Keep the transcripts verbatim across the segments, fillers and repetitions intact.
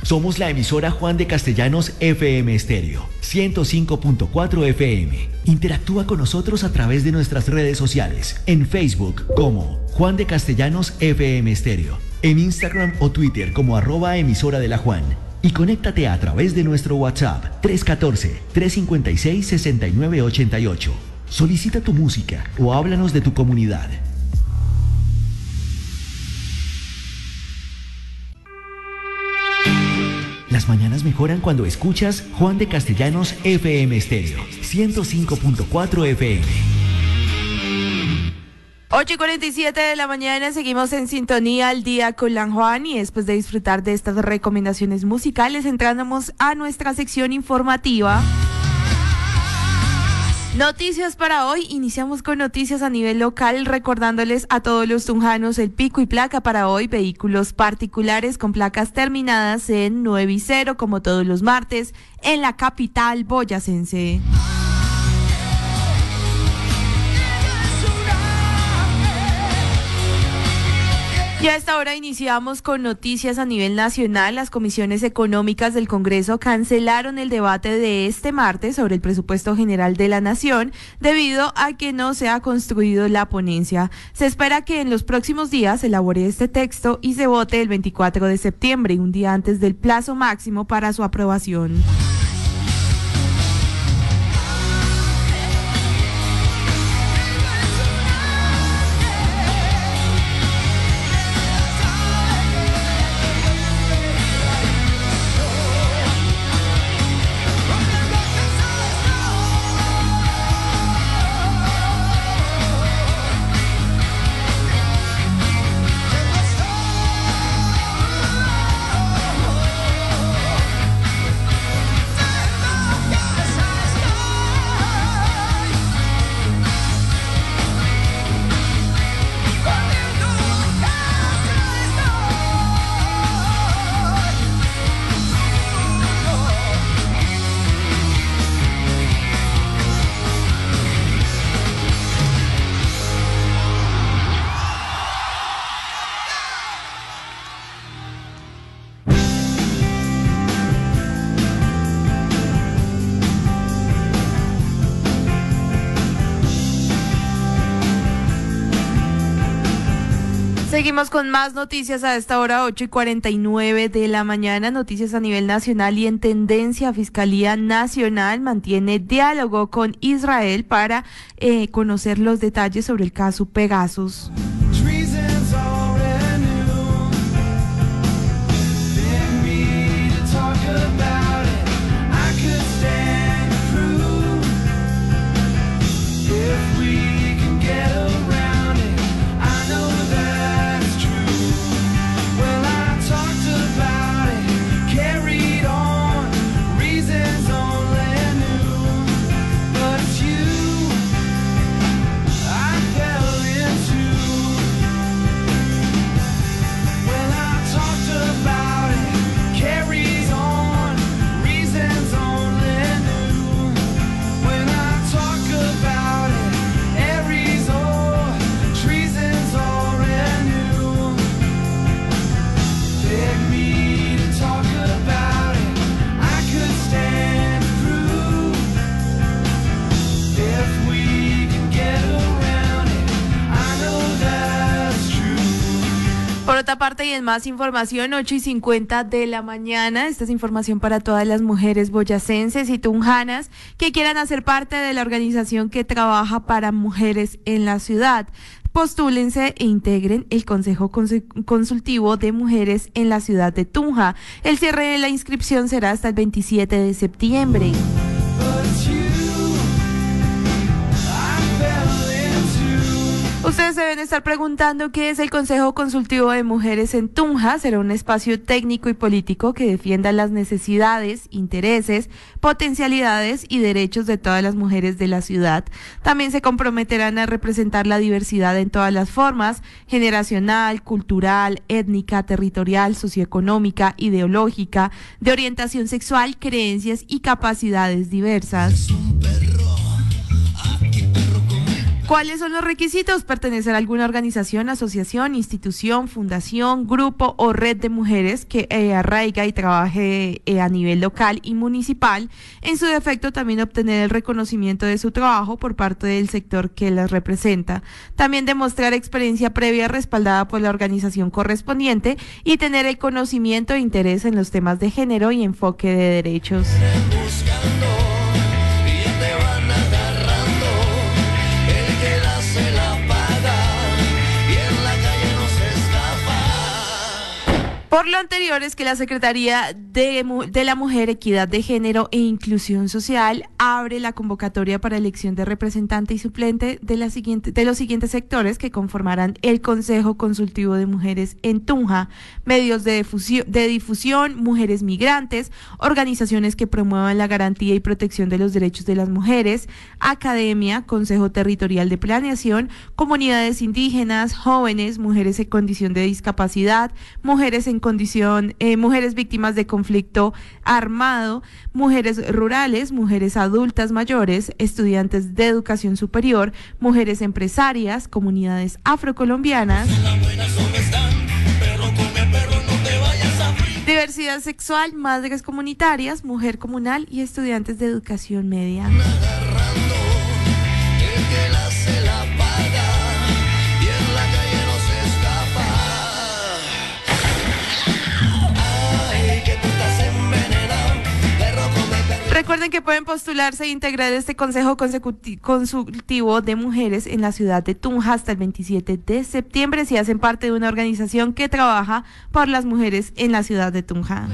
Somos la emisora Juan de Castellanos F M Estéreo, ciento cinco punto cuatro F M. Interactúa con nosotros a través de nuestras redes sociales, en Facebook como Juan de Castellanos F M Estéreo, en Instagram o Twitter como arroba emisora de la Juan. Y conéctate a través de nuestro WhatsApp tres uno cuatro, tres cinco seis, seis nueve ocho ocho. Solicita tu música o háblanos de tu comunidad. Las mañanas mejoran cuando escuchas Juan de Castellanos F M Estéreo, ciento cinco punto cuatro F M. ocho y cuarenta y siete de la mañana, seguimos en sintonía al día con la Juan, y después de disfrutar de estas recomendaciones musicales, entramos a nuestra sección informativa. Noticias para hoy. Iniciamos con noticias a nivel local, recordándoles a todos los tunjanos el pico y placa para hoy: vehículos particulares con placas terminadas en nueve y cero, como todos los martes, en la capital boyacense. Y a esta hora iniciamos con noticias a nivel nacional. Las comisiones económicas del Congreso cancelaron el debate de este martes sobre el presupuesto general de la Nación debido a que no se ha construido la ponencia. Se espera que en los próximos días se elabore este texto y se vote el veinticuatro de septiembre, un día antes del plazo máximo para su aprobación. Seguimos con más noticias a esta hora, ocho y cuarenta y nueve de la mañana. Noticias a nivel nacional y en tendencia. Fiscalía Nacional mantiene diálogo con Israel para eh, conocer los detalles sobre el caso Pegasus. Por otra parte, y en más información, ocho y cincuenta de la mañana, esta es información para todas las mujeres boyacenses y tunjanas que quieran hacer parte de la organización que trabaja para mujeres en la ciudad. Postúlense e integren el Consejo Consultivo de Mujeres en la ciudad de Tunja. El cierre de la inscripción será hasta el veintisiete de septiembre. Ustedes deben estar preguntando qué es el Consejo Consultivo de Mujeres en Tunja. Será un espacio técnico y político que defienda las necesidades, intereses, potencialidades y derechos de todas las mujeres de la ciudad. También se comprometerán a representar la diversidad en todas las formas: generacional, cultural, étnica, territorial, socioeconómica, ideológica, de orientación sexual, creencias y capacidades diversas. ¿Cuáles son los requisitos? Pertenecer a alguna organización, asociación, institución, fundación, grupo o red de mujeres que eh, arraiga y trabaje eh, a nivel local y municipal. En su defecto, también obtener el reconocimiento de su trabajo por parte del sector que las representa. También demostrar experiencia previa respaldada por la organización correspondiente y tener el conocimiento e interés en los temas de género y enfoque de derechos. Por lo anterior es que la Secretaría de, de la Mujer, Equidad de Género e Inclusión Social abre la convocatoria para elección de representante y suplente de, la siguiente, de los siguientes sectores que conformarán el Consejo Consultivo de Mujeres en Tunja: medios de difusión, de difusión, mujeres migrantes, organizaciones que promuevan la garantía y protección de los derechos de las mujeres, academia, Consejo Territorial de Planeación, comunidades indígenas, jóvenes, mujeres en condición de discapacidad, mujeres en condición, eh, mujeres víctimas de conflicto armado, mujeres rurales, mujeres adultas mayores, estudiantes de educación superior, mujeres empresarias, comunidades afrocolombianas, diversidad sexual, madres comunitarias, mujer comunal y estudiantes de educación media. Recuerden que pueden postularse e integrar este Consejo Consultivo de Mujeres en la ciudad de Tunja hasta el veintisiete de septiembre si hacen parte de una organización que trabaja por las mujeres en la ciudad de Tunja.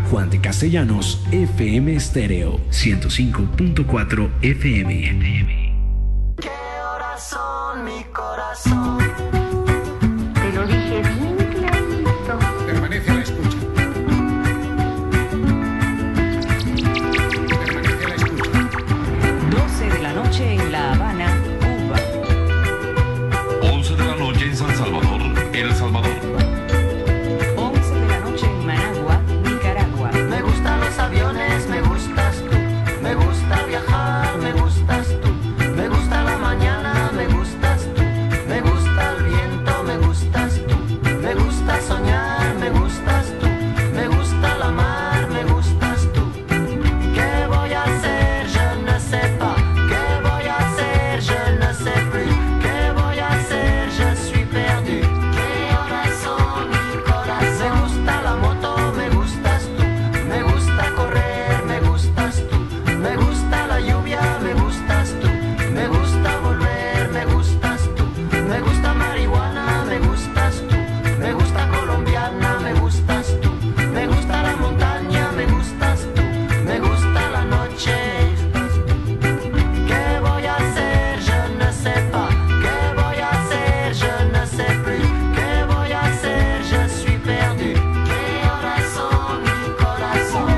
Juan de Castellanos F M Estéreo ciento cinco punto cuatro F M. ¿Qué horas son, mi corazón? Te lo dije bien clarito. Permanece a la escucha. Permanece a la escucha. doce de la noche en La Habana, Cuba. once de la noche en San Salvador, El Salvador. once de la noche en Managua, Nicaragua. Me gustan los aviones, me gustas tú. Me gusta viajar, me gustas tú. Me gusta la mañana, me gustas tú. Me gusta el viento, me gustas tú. Me gusta soñar, me gustas tú. Me gusta la mar, me gustas tú. ¿Qué voy a hacer? Je ne sais pas. ¿Qué voy a hacer? Je ne sais plus. ¿Qué voy a hacer? Je suis perdu. ¿Qué horas son, mi corazón? Me gusta la moto, me gustas tú. Me gusta correr, me gustas tú. Me gusta la lluvia, me gustas tú. Me gusta volver, me gustas tú. Me gusta marihuana, me gustas tú. Me gusta colombiana, me gustas tú. Me gusta la montaña, me gustas tú. Me gusta la noche. ¿Qué voy a hacer? Je ne sais pas. ¿Qué voy a hacer? Je ne sais plus. ¿Qué voy a hacer? Je suis perdu. ¿Qué horas son, mi corazón?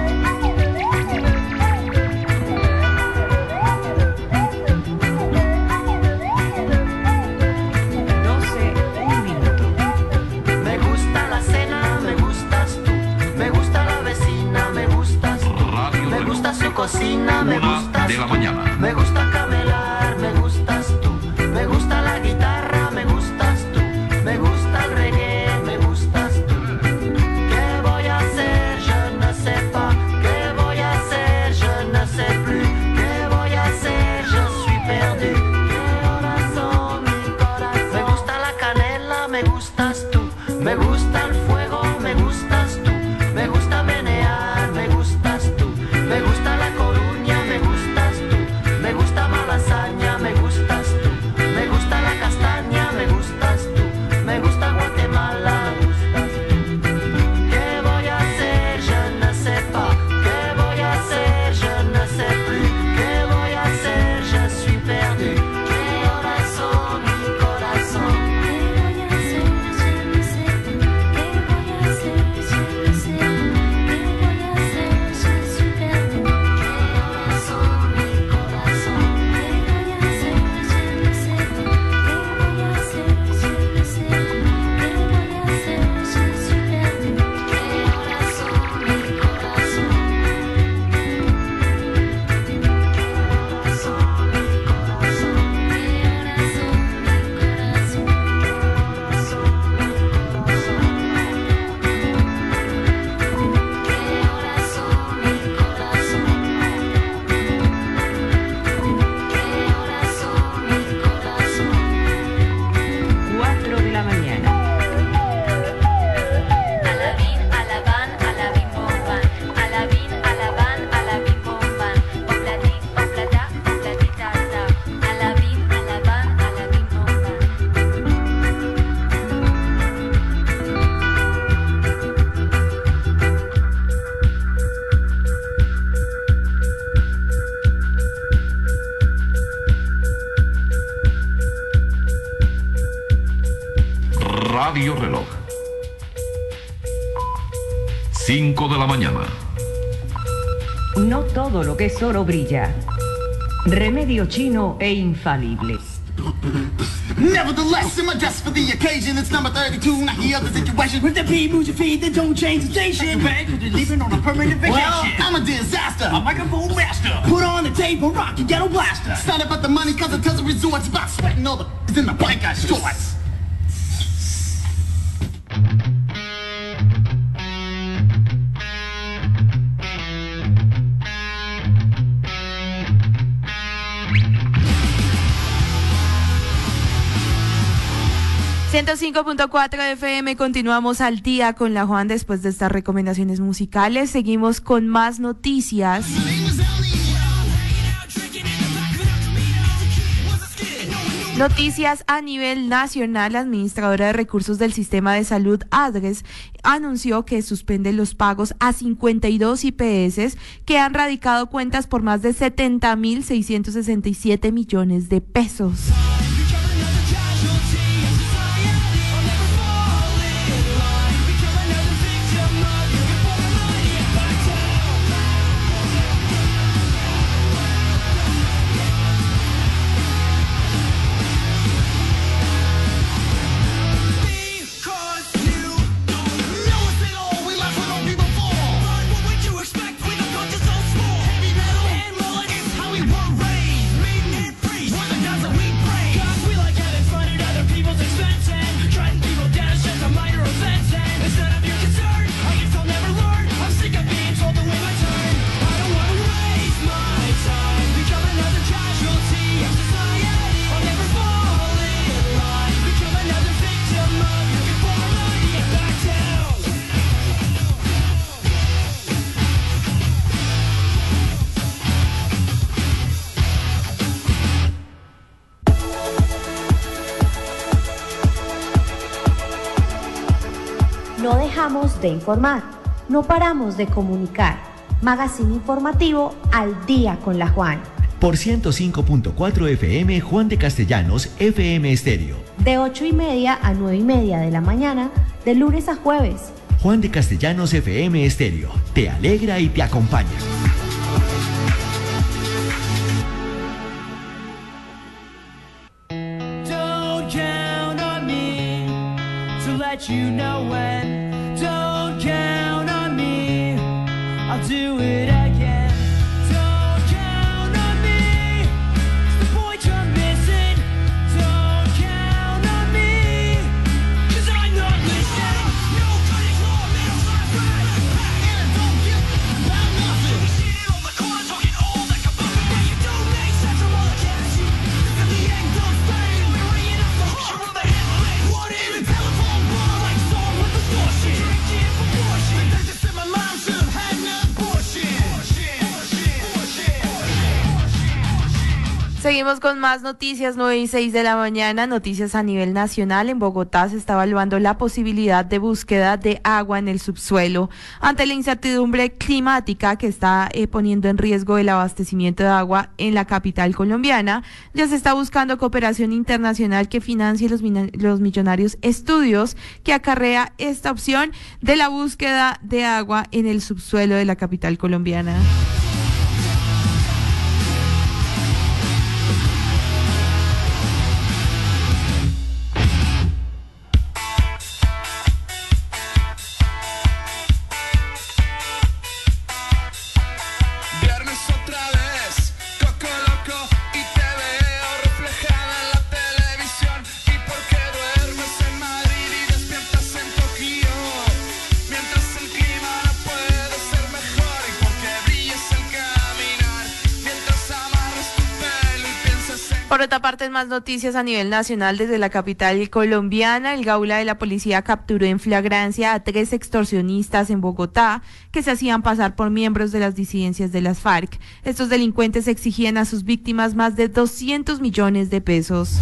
doce, un minuto. Me gusta la cena, me gustas tú. Me gusta la vecina, me gustas tú. Radio Me Reloj. gusta su cocina, me Una gustas de la tú. mañana. Me gusta camelar, me gustas tú. Me gusta la guitarra, me gustas tú. Me gusta el reggae, me gustas tú. ¿Qué voy a hacer? Je ne sais pas. ¿Qué voy a hacer? Je ne sais plus. ¿Qué voy a hacer? Je suis perdu. ¿Qué horas son, mi corazón? Me gusta la canela, me gustas tú. Me gusta el fuego, me gustas tú. Me gusta menear, me gustas tú. Me gusta la Coruña, me gustas tú. Me gusta Malasaña, me gustas tú. Me gusta la castaña, me gustas tú. Me gusta Guatemala, me gustas tú. ¿Qué voy a hacer? Je ne sais pas. ¿Qué voy a hacer? Je ne sais plus. ¿Qué voy a hacer? Je suis perdu. ¿Qué horas son, mi corazón? ¿Qué voy a hacer? Je ne sais pas. ¿Qué voy a hacer? Je ne sais pas. ¿Qué voy a hacer? Je suis perdu. ¿Qué horas son, mi corazón? ¿Qué voy a hacer? Je ne sais pas. ¿Qué voy a hacer? Je ne sais pas. ¿Qué voy a hacer? Je suis perdu. ¿Qué horas son, mi corazón? cuatro de la mañana. Alabín, alaban, alabín, bomban. Alabín, alaban, alabín, bomban. Oblati, oblata, oblatita, ta. Alabín, alaban, alabín, bomban. Radio Reloj. cinco de la mañana. No todo lo que es oro brilla. Remedio chino e infalible. Nevertheless, in my dress for the occasion, it's number thirty-two. Now here's the situation. With the pee, move your feet, then don't change the station. Back, cause you're leaving on a permanent vacation. Well, I'm a disaster. A microphone master. Put on the tape and rock your ghetto blaster. It's not about the money, cause it tells the resorts about sweating all the f***s in the biker shorts. ciento cinco punto cuatro F M, continuamos al día con la Juan después de estas recomendaciones musicales. Seguimos con más noticias. Noticias a nivel nacional. La administradora de recursos del sistema de salud, ADRES, anunció que suspende los pagos a cincuenta y dos I P S que han radicado cuentas por más de setenta mil seiscientos sesenta y siete millones de pesos. No dejamos de informar, no paramos de comunicar. Magazine informativo al día con la Juan. Por ciento cinco punto cuatro F M, Juan de Castellanos, F M Estéreo. De ocho y media a nueve y media de la mañana, de lunes a jueves. Juan de Castellanos, F M Estéreo. Te alegra y te acompaña. Don't count on me to let you know when. Don't count on me, I'll do it again. Don't count on me, it's the point I'm missing. Don't count on me, cause I'm not listening. Nobody's more middle class right. And I don't give about nothing. Sitting on the corner talking all that about me. You don't make sense from all the cash you. Cause in the end don't stay. You'll be ringing off the hook. You're on the handling. What even telephone ball like song with the bullshit. Drinking for bullshit. They just said my mom should have had enough bullshit. Seguimos con más noticias, nueve y seis de la mañana, noticias a nivel nacional. En Bogotá se está evaluando la posibilidad de búsqueda de agua en el subsuelo ante la incertidumbre climática que está eh, poniendo en riesgo el abastecimiento de agua en la capital colombiana. Ya se está buscando cooperación internacional que financie los, los millonarios estudios que acarrea esta opción de la búsqueda de agua en el subsuelo de la capital colombiana. Por otra parte, en más noticias a nivel nacional, desde la capital colombiana, el Gaula de la policía capturó en flagrancia a tres extorsionistas en Bogotá que se hacían pasar por miembros de las disidencias de las FARC. Estos delincuentes exigían a sus víctimas más de doscientos millones de pesos.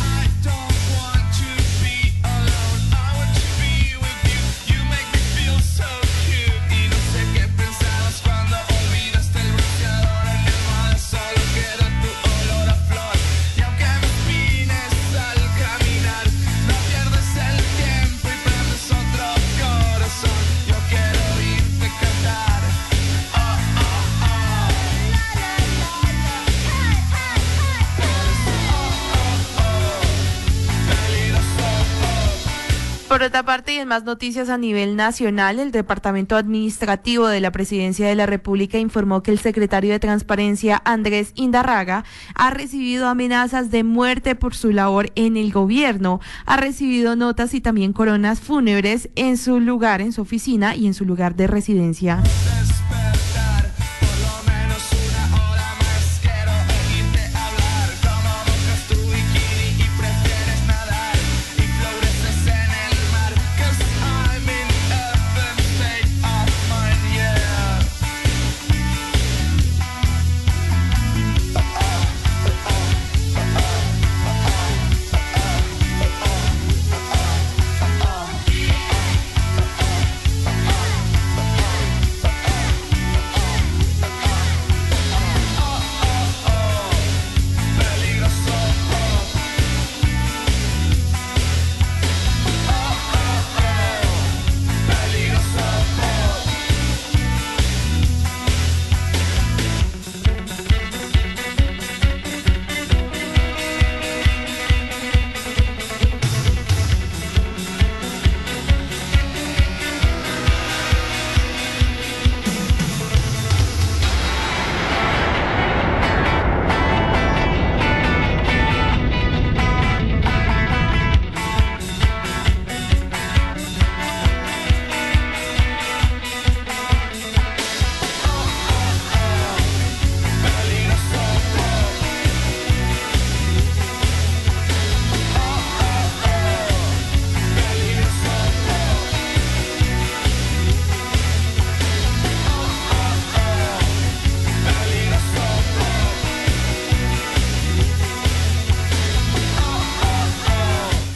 Por otra parte, y en más noticias a nivel nacional, el Departamento Administrativo de la Presidencia de la República informó que el secretario de Transparencia, Andrés Indarraga, ha recibido amenazas de muerte por su labor en el gobierno. Ha recibido notas y también coronas fúnebres en su lugar, en su oficina y en su lugar de residencia.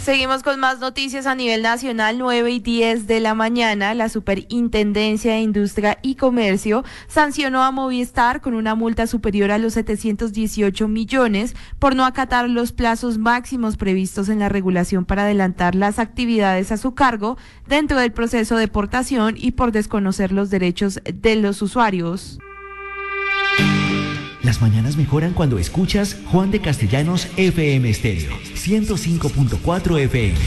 Seguimos con más noticias a nivel nacional. Nueve y diez de la mañana, la Superintendencia de Industria y Comercio sancionó a Movistar con una multa superior a los setecientos dieciocho millones por no acatar los plazos máximos previstos en la regulación para adelantar las actividades a su cargo dentro del proceso de portación y por desconocer los derechos de los usuarios. Las mañanas mejoran cuando escuchas Juan de Castellanos F M Estéreo, ciento cinco punto cuatro F M.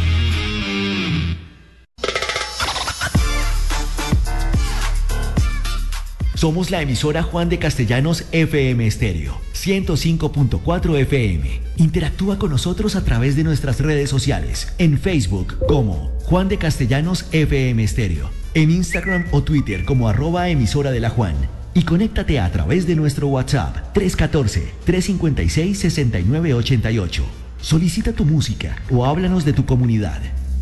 Somos la emisora Juan de Castellanos F M Estéreo, ciento cinco punto cuatro F M. Interactúa con nosotros a través de nuestras redes sociales, en Facebook como Juan de Castellanos F M Estéreo, en Instagram o Twitter como arroba emisora de la Juan. Y conéctate a través de nuestro WhatsApp tres uno cuatro, tres cinco seis, seis nueve ocho ocho. Solicita tu música o háblanos de tu comunidad.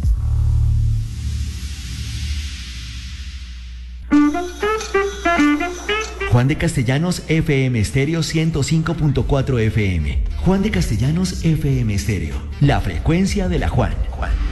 Juan de Castellanos F M Estéreo ciento cinco punto cuatro F M. Juan de Castellanos F M Estéreo, la frecuencia de la Juan. Juan.